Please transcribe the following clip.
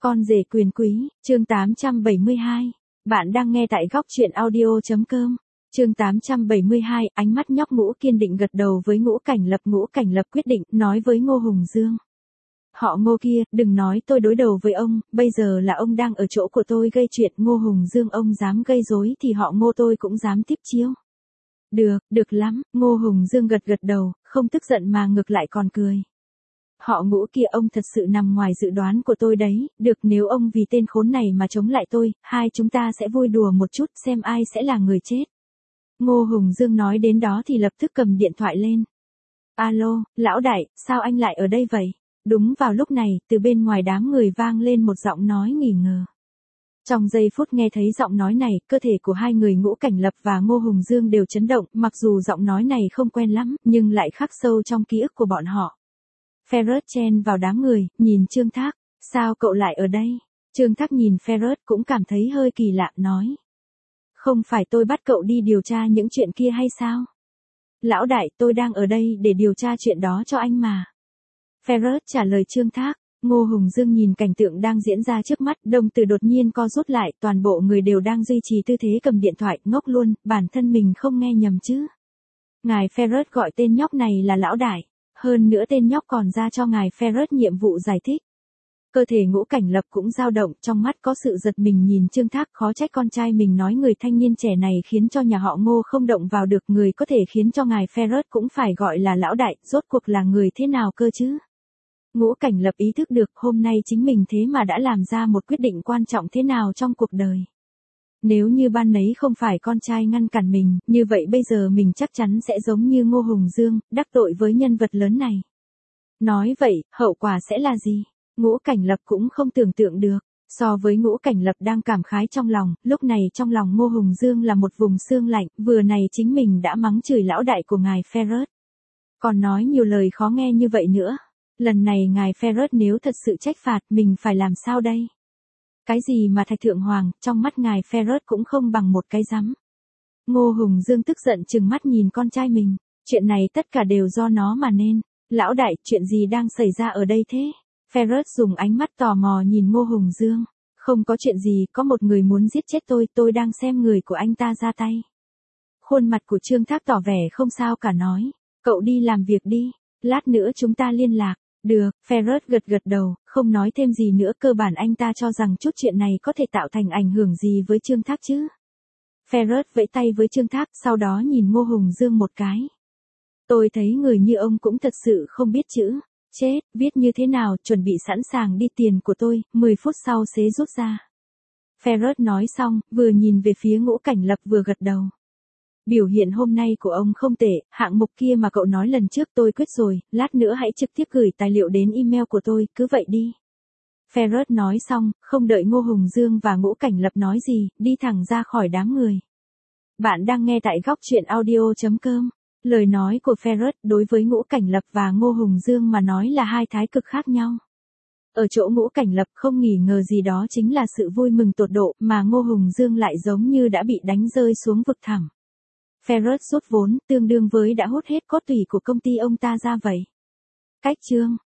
Con rể quyền quý, chương 872. Bạn đang nghe tại góc truyện audio.com. Chương 872, ánh mắt nhóc Ngũ kiên định gật đầu với Ngũ Cảnh Lập. Ngũ Cảnh Lập quyết định, nói với Ngô Hùng Dương. Họ Ngô kia, đừng nói tôi đối đầu với ông, bây giờ là ông đang ở chỗ của tôi gây chuyện. Ngô Hùng Dương ông dám gây rối thì họ Ngô tôi cũng dám tiếp chiêu. Được lắm, Ngô Hùng Dương gật đầu, không tức giận mà ngược lại còn cười. Họ Ngũ kia ông thật sự nằm ngoài dự đoán của tôi đấy, được nếu ông vì tên khốn này mà chống lại tôi, hai chúng ta sẽ vui đùa một chút xem ai sẽ là người chết. Ngô Hùng Dương nói đến đó thì lập tức cầm điện thoại lên. Alo, lão đại, sao anh lại ở đây vậy? Đúng vào lúc này, từ bên ngoài đám người vang lên một giọng nói nghi ngờ. Trong giây phút nghe thấy giọng nói này, cơ thể của hai người Ngũ Cảnh Lập và Ngô Hùng Dương đều chấn động, mặc dù giọng nói này không quen lắm, nhưng lại khắc sâu trong ký ức của bọn họ. Ferret chen vào đám người, nhìn Trương Thác, sao cậu lại ở đây? Trương Thác nhìn Ferret cũng cảm thấy hơi kỳ lạ, nói. Không phải tôi bắt cậu đi điều tra những chuyện kia hay sao? Lão đại, tôi đang ở đây để điều tra chuyện đó cho anh mà. Ferret trả lời Trương Thác. Ngô Hùng Dương nhìn cảnh tượng đang diễn ra trước mắt, đồng tử đột nhiên co rút lại, toàn bộ người đều đang duy trì tư thế cầm điện thoại, ngốc luôn, bản thân mình không nghe nhầm chứ. Ngài Ferret gọi tên nhóc này là lão đại. Hơn nữa tên nhóc còn ra cho ngài Ferret nhiệm vụ giải thích. Cơ thể Ngũ Cảnh Lập cũng dao động, trong mắt có sự giật mình nhìn Trương Thác, khó trách con trai mình nói người thanh niên trẻ này khiến cho nhà họ Ngô không động vào được, người có thể khiến cho ngài Ferret cũng phải gọi là lão đại, rốt cuộc là người thế nào cơ chứ? Ngũ Cảnh Lập ý thức được hôm nay chính mình thế mà đã làm ra một quyết định quan trọng thế nào trong cuộc đời. Nếu như ban nấy không phải con trai ngăn cản mình, như vậy bây giờ mình chắc chắn sẽ giống như Ngô Hùng Dương, đắc tội với nhân vật lớn này. Nói vậy, hậu quả sẽ là gì? Ngũ Cảnh Lập cũng không tưởng tượng được. So với Ngũ Cảnh Lập đang cảm khái trong lòng, lúc này trong lòng Ngô Hùng Dương là một vùng xương lạnh, vừa này chính mình đã mắng chửi lão đại của ngài Ferret. Còn nói nhiều lời khó nghe như vậy nữa. Lần này ngài Ferret nếu thật sự trách phạt, mình phải làm sao đây? Cái gì mà Thạch Thượng Hoàng, trong mắt ngài Ferret cũng không bằng một cái rắm. Ngô Hùng Dương tức giận trừng mắt nhìn con trai mình, chuyện này tất cả đều do nó mà nên. Lão đại, chuyện gì đang xảy ra ở đây thế? Ferret dùng ánh mắt tò mò nhìn Ngô Hùng Dương. Không có chuyện gì, có một người muốn giết chết tôi đang xem người của anh ta ra tay. Khuôn mặt của Trương Thác tỏ vẻ không sao cả nói, cậu đi làm việc đi, lát nữa chúng ta liên lạc. Được, Ferret gật đầu, không nói thêm gì nữa, cơ bản anh ta cho rằng chút chuyện này có thể tạo thành ảnh hưởng gì với Trương Thác chứ. Ferret vẫy tay với Trương Thác, sau đó nhìn Ngô Hùng Dương một cái. Tôi thấy người như ông cũng thật sự không biết chữ. Chết, viết như thế nào, chuẩn bị sẵn sàng đi, tiền của tôi, 10 phút sau sẽ rút ra. Ferret nói xong, vừa nhìn về phía Ngũ Cảnh Lập vừa gật đầu. Biểu hiện hôm nay của ông không tệ, hạng mục kia mà cậu nói lần trước tôi quyết rồi, lát nữa hãy trực tiếp gửi tài liệu đến email của tôi, cứ vậy đi. Ferret nói xong, không đợi Ngô Hùng Dương và Ngũ Cảnh Lập nói gì, đi thẳng ra khỏi đám người. Bạn đang nghe tại góc truyện audio.com. Lời nói của Ferret đối với Ngũ Cảnh Lập và Ngô Hùng Dương mà nói là hai thái cực khác nhau. Ở chỗ Ngũ Cảnh Lập không nghi ngờ gì đó chính là sự vui mừng tột độ, mà Ngô Hùng Dương lại giống như đã bị đánh rơi xuống vực thẳm. Ferret rút vốn, tương đương với đã hút hết cốt tủy của công ty ông ta ra vậy. Cách chương